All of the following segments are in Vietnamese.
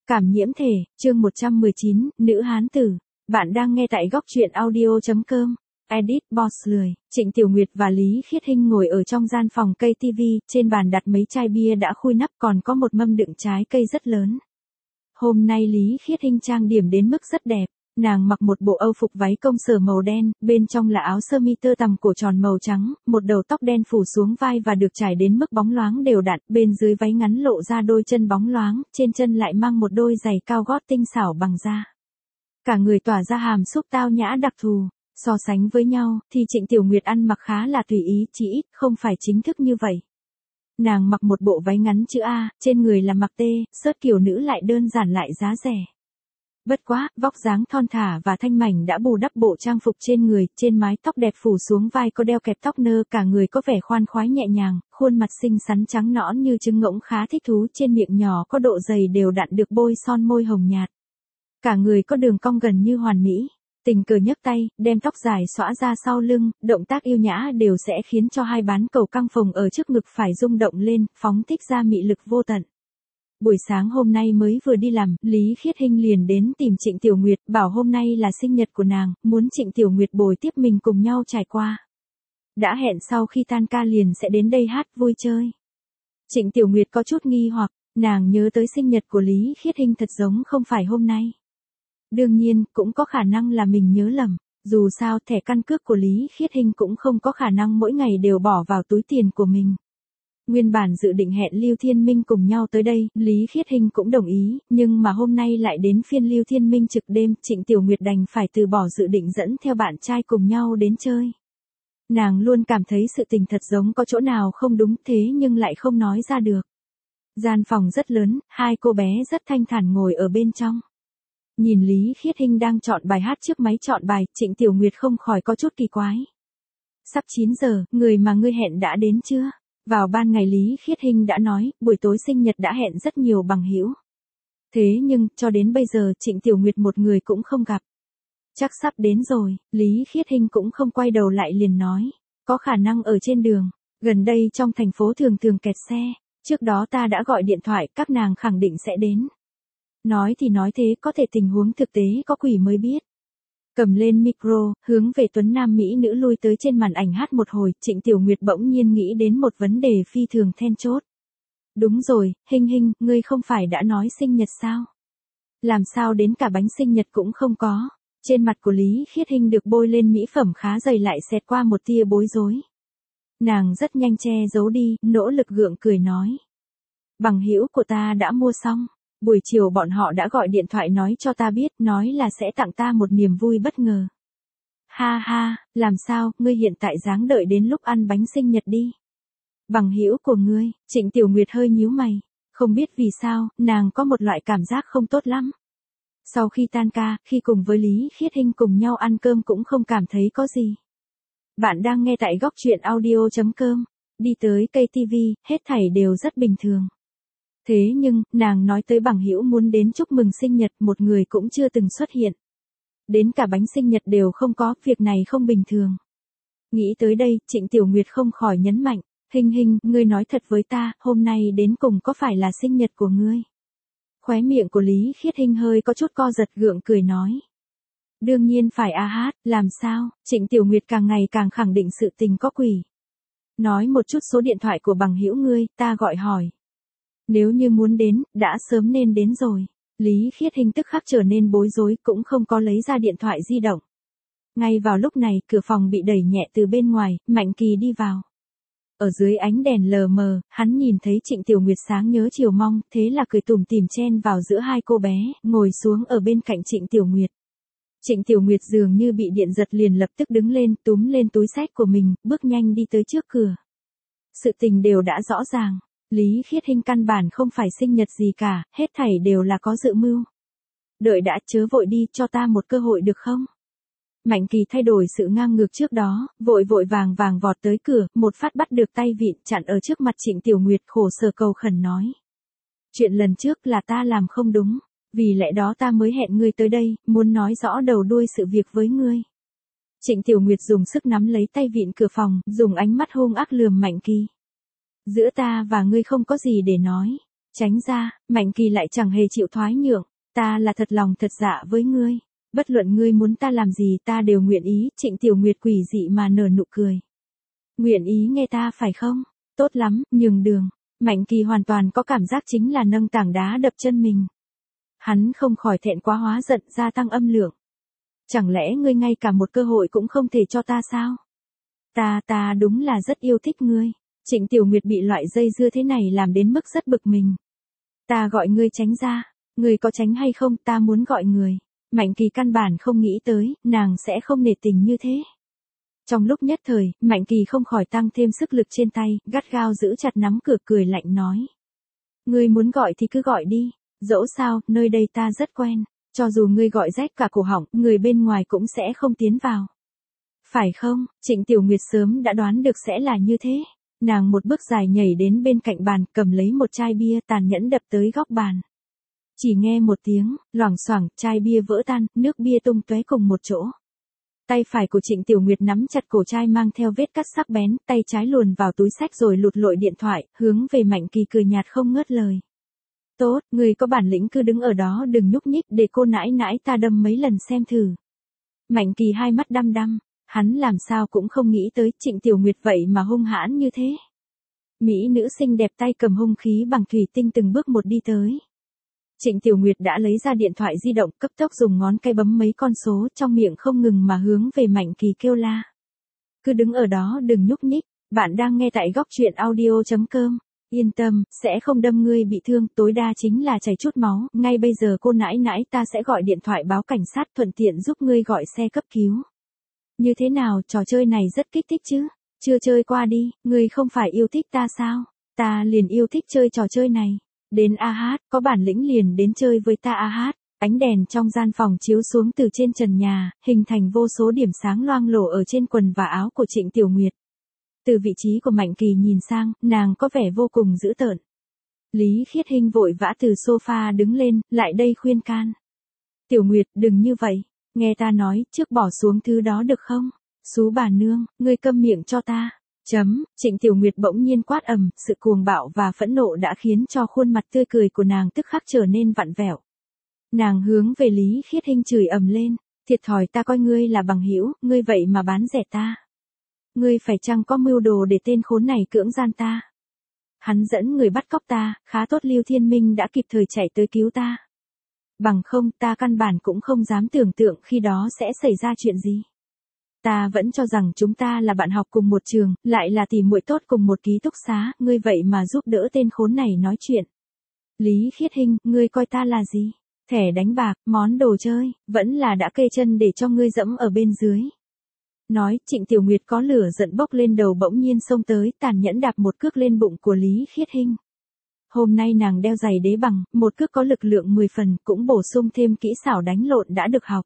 Cảm nhiễm thể, chương 119, nữ hán tử. Bạn đang nghe tại góc truyện audio.com. Edit Boss lười. Trịnh Tiểu Nguyệt và Lý Khiết Hinh ngồi ở trong gian phòng cây TV, trên bàn đặt mấy chai bia đã khui nắp, còn có một mâm đựng trái cây rất lớn. Hôm nay Lý Khiết Hinh trang điểm đến mức rất đẹp. Nàng mặc một bộ âu phục váy công sở màu đen, bên trong là áo sơ mi tơ tằm cổ tròn màu trắng, một đầu tóc đen phủ xuống vai và được trải đến mức bóng loáng đều đặn, bên dưới váy ngắn lộ ra đôi chân bóng loáng, trên chân lại mang một đôi giày cao gót tinh xảo bằng da. Cả người tỏa ra hàm xúc tao nhã đặc thù. So sánh với nhau, thì Trịnh Tiểu Nguyệt ăn mặc khá là tùy ý, chỉ ít không phải chính thức như vậy. Nàng mặc một bộ váy ngắn chữ A, trên người là mặc T, sớt kiểu nữ lại đơn giản lại giá rẻ. Bất quá, vóc dáng thon thả và thanh mảnh đã bù đắp bộ trang phục trên người, trên mái tóc đẹp phủ xuống vai có đeo kẹp tóc nơ, cả người có vẻ khoan khoái nhẹ nhàng, khuôn mặt xinh xắn trắng nõn như trứng ngỗng khá thích thú, trên miệng nhỏ có độ dày đều đặn được bôi son môi hồng nhạt. Cả người có đường cong gần như hoàn mỹ. Tình cờ nhấc tay, đem tóc dài xõa ra sau lưng, động tác yêu nhã đều sẽ khiến cho hai bán cầu căng phồng ở trước ngực phải rung động lên, phóng thích ra mị lực vô tận. Buổi sáng hôm nay mới vừa đi làm, Lý Khiết Hinh liền đến tìm Trịnh Tiểu Nguyệt, bảo hôm nay là sinh nhật của nàng, muốn Trịnh Tiểu Nguyệt bồi tiếp mình cùng nhau trải qua. Đã hẹn sau khi tan ca liền sẽ đến đây hát vui chơi. Trịnh Tiểu Nguyệt có chút nghi hoặc, nàng nhớ tới sinh nhật của Lý Khiết Hinh thật giống không phải hôm nay. Đương nhiên, cũng có khả năng là mình nhớ lầm, dù sao thẻ căn cước của Lý Khiết Hinh cũng không có khả năng mỗi ngày đều bỏ vào túi tiền của mình. Nguyên bản dự định hẹn Lưu Thiên Minh cùng nhau tới đây, Lý Khiết Hinh cũng đồng ý, nhưng mà hôm nay lại đến phiên Lưu Thiên Minh trực đêm, Trịnh Tiểu Nguyệt đành phải từ bỏ dự định dẫn theo bạn trai cùng nhau đến chơi. Nàng luôn cảm thấy sự tình thật giống có chỗ nào không đúng thế nhưng lại không nói ra được. Gian phòng rất lớn, hai cô bé rất thanh thản ngồi ở bên trong. Nhìn Lý Khiết Hinh đang chọn bài hát trước máy chọn bài, Trịnh Tiểu Nguyệt không khỏi có chút kỳ quái. Sắp 9 giờ, người mà ngươi hẹn đã đến chưa? Vào ban ngày Lý Khiết Hinh đã nói, buổi tối sinh nhật đã hẹn rất nhiều bằng hữu. Thế nhưng, cho đến bây giờ Trịnh Tiểu Nguyệt một người cũng không gặp. Chắc sắp đến rồi, Lý Khiết Hinh cũng không quay đầu lại liền nói. Có khả năng ở trên đường, gần đây trong thành phố thường thường kẹt xe, trước đó ta đã gọi điện thoại, các nàng khẳng định sẽ đến. Nói thì nói thế, có thể tình huống thực tế có quỷ mới biết. Cầm lên micro, hướng về tuấn nam mỹ nữ lui tới trên màn ảnh hát một hồi, Trịnh Tiểu Nguyệt bỗng nhiên nghĩ đến một vấn đề phi thường then chốt. Đúng rồi, Hinh Hinh, ngươi không phải đã nói sinh nhật sao? Làm sao đến cả bánh sinh nhật cũng không có? Trên mặt của Lý Khiết Hinh được bôi lên mỹ phẩm khá dày lại xẹt qua một tia bối rối. Nàng rất nhanh che giấu đi, nỗ lực gượng cười nói. Bằng hữu của ta đã mua xong. Buổi chiều bọn họ đã gọi điện thoại nói cho ta biết, nói là sẽ tặng ta một niềm vui bất ngờ. Ha ha, làm sao, ngươi hiện tại dáng đợi đến lúc ăn bánh sinh nhật đi. Bằng hữu của ngươi, Trịnh Tiểu Nguyệt hơi nhíu mày, không biết vì sao, nàng có một loại cảm giác không tốt lắm. Sau khi tan ca, khi cùng với Lý Khiết Hinh cùng nhau ăn cơm cũng không cảm thấy có gì. Bạn đang nghe tại góc truyện audio.com, đi tới cây TV, hết thảy đều rất bình thường. Thế nhưng, nàng nói tới bằng hữu muốn đến chúc mừng sinh nhật, một người cũng chưa từng xuất hiện. Đến cả bánh sinh nhật đều không có, việc này không bình thường. Nghĩ tới đây, Trịnh Tiểu Nguyệt không khỏi nhấn mạnh, Hinh Hinh, ngươi nói thật với ta, hôm nay đến cùng có phải là sinh nhật của ngươi? Khóe miệng của Lý Khiết Hinh hơi có chút co giật gượng cười nói. Đương nhiên phải a hát, làm sao? Trịnh Tiểu Nguyệt càng ngày càng khẳng định sự tình có quỷ. Nói một chút số điện thoại của bằng hữu ngươi, ta gọi hỏi. Nếu như muốn đến, đã sớm nên đến rồi. Lý Khiết Hinh tức khắc trở nên bối rối, cũng không có lấy ra điện thoại di động. Ngay vào lúc này, cửa phòng bị đẩy nhẹ từ bên ngoài, Mạnh Kỳ đi vào. Ở dưới ánh đèn lờ mờ, hắn nhìn thấy Trịnh Tiểu Nguyệt sáng nhớ chiều mong, thế là cười tủm tỉm chen vào giữa hai cô bé, ngồi xuống ở bên cạnh Trịnh Tiểu Nguyệt. Trịnh Tiểu Nguyệt dường như bị điện giật liền lập tức đứng lên, túm lên túi xách của mình, bước nhanh đi tới trước cửa. Sự tình đều đã rõ ràng. Lý Khiết Hinh căn bản không phải sinh nhật gì cả, hết thảy đều là có dự mưu. Đợi đã, chớ vội đi, cho ta một cơ hội được không? Mạnh Kỳ thay đổi sự ngang ngược trước đó, vội vội vàng vàng vọt tới cửa, một phát bắt được tay vịn chặn ở trước mặt Trịnh Tiểu Nguyệt, khổ sở cầu khẩn nói. Chuyện lần trước là ta làm không đúng, vì lẽ đó ta mới hẹn ngươi tới đây, muốn nói rõ đầu đuôi sự việc với ngươi. Trịnh Tiểu Nguyệt dùng sức nắm lấy tay vịn cửa phòng, dùng ánh mắt hung ác lườm Mạnh Kỳ. Giữa ta và ngươi không có gì để nói. Tránh ra, Mạnh Kỳ lại chẳng hề chịu thoái nhượng. Ta là thật lòng thật dạ với ngươi. Bất luận ngươi muốn ta làm gì ta đều nguyện ý. Trịnh Tiểu Nguyệt quỷ dị mà nở nụ cười. Nguyện ý nghe ta phải không? Tốt lắm, nhường đường. Mạnh Kỳ hoàn toàn có cảm giác chính là nâng tảng đá đập chân mình. Hắn không khỏi thẹn quá hóa giận, gia tăng âm lượng. Chẳng lẽ ngươi ngay cả một cơ hội cũng không thể cho ta sao? Ta đúng là rất yêu thích ngươi. Trịnh Tiểu Nguyệt bị loại dây dưa thế này làm đến mức rất bực mình. Ta gọi ngươi tránh ra. Ngươi có tránh hay không, ta muốn gọi người. Mạnh Kỳ căn bản không nghĩ tới, nàng sẽ không nể tình như thế. Trong lúc nhất thời, Mạnh Kỳ không khỏi tăng thêm sức lực trên tay, gắt gao giữ chặt nắm cửa, cười lạnh nói. Ngươi muốn gọi thì cứ gọi đi. Dẫu sao, nơi đây ta rất quen. Cho dù ngươi gọi rách cả cổ họng, người bên ngoài cũng sẽ không tiến vào. Phải không? Trịnh Tiểu Nguyệt sớm đã đoán được sẽ là như thế. Nàng một bước dài nhảy đến bên cạnh bàn, cầm lấy một chai bia, tàn nhẫn đập tới góc bàn. Chỉ nghe một tiếng, loảng xoảng, chai bia vỡ tan, nước bia tung tóe cùng một chỗ. Tay phải của Trịnh Tiểu Nguyệt nắm chặt cổ chai mang theo vết cắt sắc bén, tay trái luồn vào túi xách rồi lụt lội điện thoại, hướng về Mạnh Kỳ cười nhạt không ngớt lời. Tốt, người có bản lĩnh cứ đứng ở đó đừng nhúc nhích để cô nãi nãi ta đâm mấy lần xem thử. Mạnh Kỳ hai mắt đăm đăm, hắn làm sao cũng không nghĩ tới Trịnh Tiểu Nguyệt vậy mà hung hãn như thế. Mỹ nữ xinh đẹp tay cầm hung khí bằng thủy tinh từng bước một đi tới. Trịnh Tiểu Nguyệt đã lấy ra điện thoại di động, cấp tốc dùng ngón tay bấm mấy con số, trong miệng không ngừng mà hướng về Mạnh Kỳ kêu la. Cứ đứng ở đó đừng nhúc nhích, bạn đang nghe tại góc truyện audio.com. Yên tâm, sẽ không đâm ngươi bị thương, tối đa chính là chảy chút máu, ngay bây giờ cô nãi nãi ta sẽ gọi điện thoại báo cảnh sát thuận tiện giúp ngươi gọi xe cấp cứu. Như thế nào, trò chơi này rất kích thích chứ? Chưa chơi qua đi, ngươi không phải yêu thích ta sao? Ta liền yêu thích chơi trò chơi này. Đến a hát, có bản lĩnh liền đến chơi với ta a hát. Ánh đèn trong gian phòng chiếu xuống từ trên trần nhà, hình thành vô số điểm sáng loang lổ ở trên quần và áo của Trịnh Tiểu Nguyệt. Từ vị trí của Mạnh Kỳ nhìn sang, nàng có vẻ vô cùng dữ tợn. Lý Khiết Hinh vội vã từ sofa đứng lên, lại đây khuyên can. Tiểu Nguyệt, đừng như vậy. Nghe ta nói, trước bỏ xuống thứ đó được không? Xú bà nương, ngươi câm miệng cho ta. Trịnh Tiểu Nguyệt bỗng nhiên quát ầm, sự cuồng bạo và phẫn nộ đã khiến cho khuôn mặt tươi cười của nàng tức khắc trở nên vặn vẹo. Nàng hướng về Lý Khiết Hinh chửi ầm lên, thiệt thòi ta coi ngươi là bằng hữu, ngươi vậy mà bán rẻ ta. Ngươi phải chăng có mưu đồ để tên khốn này cưỡng gian ta? Hắn dẫn người bắt cóc ta, khá tốt Lưu Thiên Minh đã kịp thời chạy tới cứu ta. Bằng không ta căn bản cũng không dám tưởng tượng khi đó sẽ xảy ra chuyện gì. Ta vẫn cho rằng chúng ta là bạn học cùng một trường, lại là tỉ muội tốt cùng một ký túc xá, ngươi vậy mà giúp đỡ tên khốn này nói chuyện. Lý Khiết Hinh, ngươi coi ta là gì? Thẻ đánh bạc, món đồ chơi, vẫn là đã kê chân để cho ngươi dẫm ở bên dưới. Nói, Trịnh Tiểu Nguyệt có lửa giận bốc lên đầu bỗng nhiên xông tới, tàn nhẫn đạp một cước lên bụng của Lý Khiết Hinh. Hôm nay nàng đeo giày đế bằng, một cước có lực lượng 10 phần, cũng bổ sung thêm kỹ xảo đánh lộn đã được học.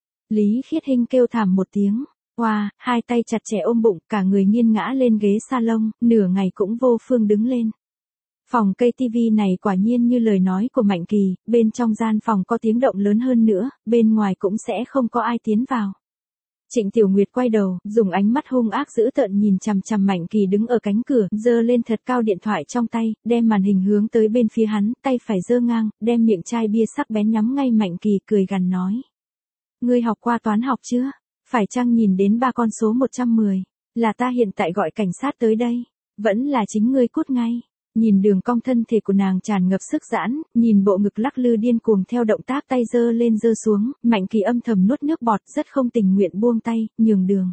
Lý Khiết Hinh kêu thảm một tiếng. Wow, hai tay chặt chẽ ôm bụng, cả người nghiêng ngã lên ghế salon, nửa ngày cũng vô phương đứng lên. Phòng cây tivi này quả nhiên như lời nói của Mạnh Kỳ, bên trong gian phòng có tiếng động lớn hơn nữa, bên ngoài cũng sẽ không có ai tiến vào. Trịnh Tiểu Nguyệt quay đầu, dùng ánh mắt hung ác dữ tợn nhìn chằm chằm Mạnh Kỳ đứng ở cánh cửa, giơ lên thật cao điện thoại trong tay, đem màn hình hướng tới bên phía hắn, tay phải giơ ngang, đem miệng chai bia sắc bén nhắm ngay Mạnh Kỳ, cười gằn nói. Ngươi học qua toán học chưa? Phải chăng nhìn đến ba con số 110, là ta hiện tại gọi cảnh sát tới đây, vẫn là chính ngươi cút ngay. Nhìn đường cong thân thể của nàng tràn ngập sức giãn, nhìn bộ ngực lắc lư điên cuồng theo động tác tay giơ lên giơ xuống, Mạnh Kỳ âm thầm nuốt nước bọt, rất không tình nguyện buông tay, nhường đường.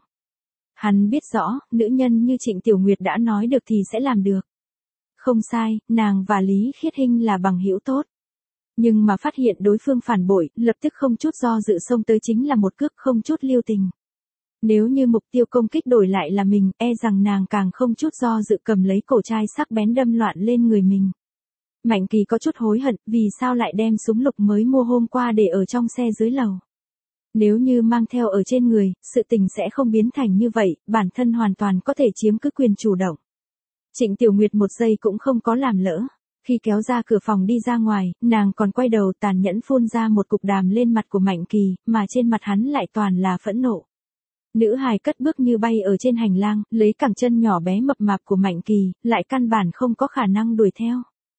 Hắn biết rõ, nữ nhân như Trịnh Tiểu Nguyệt đã nói được thì sẽ làm được. Không sai, nàng và Lý Khiết Hinh là bằng hữu tốt. Nhưng mà phát hiện đối phương phản bội, lập tức không chút do dự xông tới chính là một cước không chút lưu tình. Nếu như mục tiêu công kích đổi lại là mình, e rằng nàng càng không chút do dự cầm lấy cổ chai sắc bén đâm loạn lên người mình. Mạnh Kỳ có chút hối hận, vì sao lại đem súng lục mới mua hôm qua để ở trong xe dưới lầu. Nếu như mang theo ở trên người, sự tình sẽ không biến thành như vậy, bản thân hoàn toàn có thể chiếm cứ quyền chủ động. Trịnh Tiểu Nguyệt một giây cũng không có làm lỡ. Khi kéo ra cửa phòng đi ra ngoài, nàng còn quay đầu tàn nhẫn phun ra một cục đàm lên mặt của Mạnh Kỳ, mà trên mặt hắn lại toàn là phẫn nộ. Nữ hài cất bước như bay ở trên hành lang, lấy cẳng chân nhỏ bé mập mạp của Mạnh Kỳ, lại căn bản không có khả năng đuổi theo.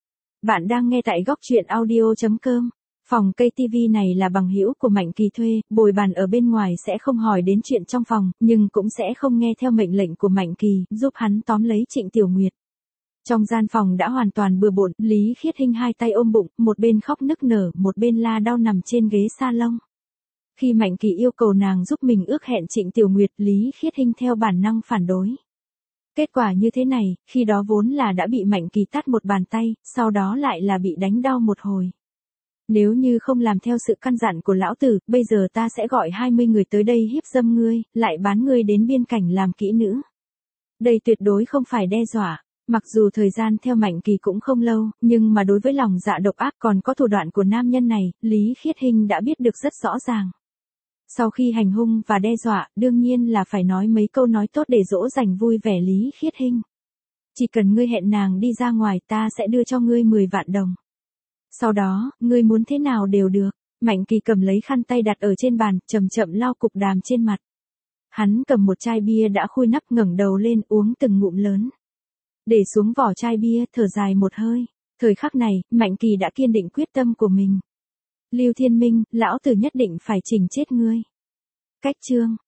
Bạn đang nghe tại góc truyện audio.com. Phòng cây TV này là bằng hữu của Mạnh Kỳ thuê, bồi bàn ở bên ngoài sẽ không hỏi đến chuyện trong phòng, nhưng cũng sẽ không nghe theo mệnh lệnh của Mạnh Kỳ, giúp hắn tóm lấy Trịnh Tiểu Nguyệt. Trong gian phòng đã hoàn toàn bừa bộn, Lý Khiết Hinh hai tay ôm bụng, một bên khóc nức nở, một bên la đau nằm trên ghế salon. Khi Mạnh Kỳ yêu cầu nàng giúp mình ước hẹn Trịnh Tiểu Nguyệt, Lý Khiết Hinh theo bản năng phản đối. Kết quả như thế này, khi đó vốn là đã bị Mạnh Kỳ tát một bàn tay, sau đó lại là bị đánh đau một hồi. Nếu như không làm theo sự căn dặn của lão tử, bây giờ ta sẽ gọi 20 người tới đây hiếp dâm ngươi, lại bán ngươi đến biên cảnh làm kỹ nữ. Đây tuyệt đối không phải đe dọa. Mặc dù thời gian theo Mạnh Kỳ cũng không lâu, nhưng mà đối với lòng dạ độc ác còn có thủ đoạn của nam nhân này, Lý Khiết Hinh đã biết được rất rõ ràng. Sau khi hành hung và đe dọa, đương nhiên là phải nói mấy câu nói tốt để dỗ dành vui vẻ Lý Khiết Hinh. Chỉ cần ngươi hẹn nàng đi ra ngoài, ta sẽ đưa cho ngươi 10 vạn đồng. Sau đó, ngươi muốn thế nào đều được. Mạnh Kỳ cầm lấy khăn tay đặt ở trên bàn, chậm chậm lau cục đàm trên mặt. Hắn cầm một chai bia đã khui nắp, ngẩng đầu lên uống từng ngụm lớn. Để xuống vỏ chai bia, thở dài một hơi. Thời khắc này, Mạnh Kỳ đã kiên định quyết tâm của mình. Lưu Thiên Minh, lão tử nhất định phải chỉnh chết ngươi. Cách chương.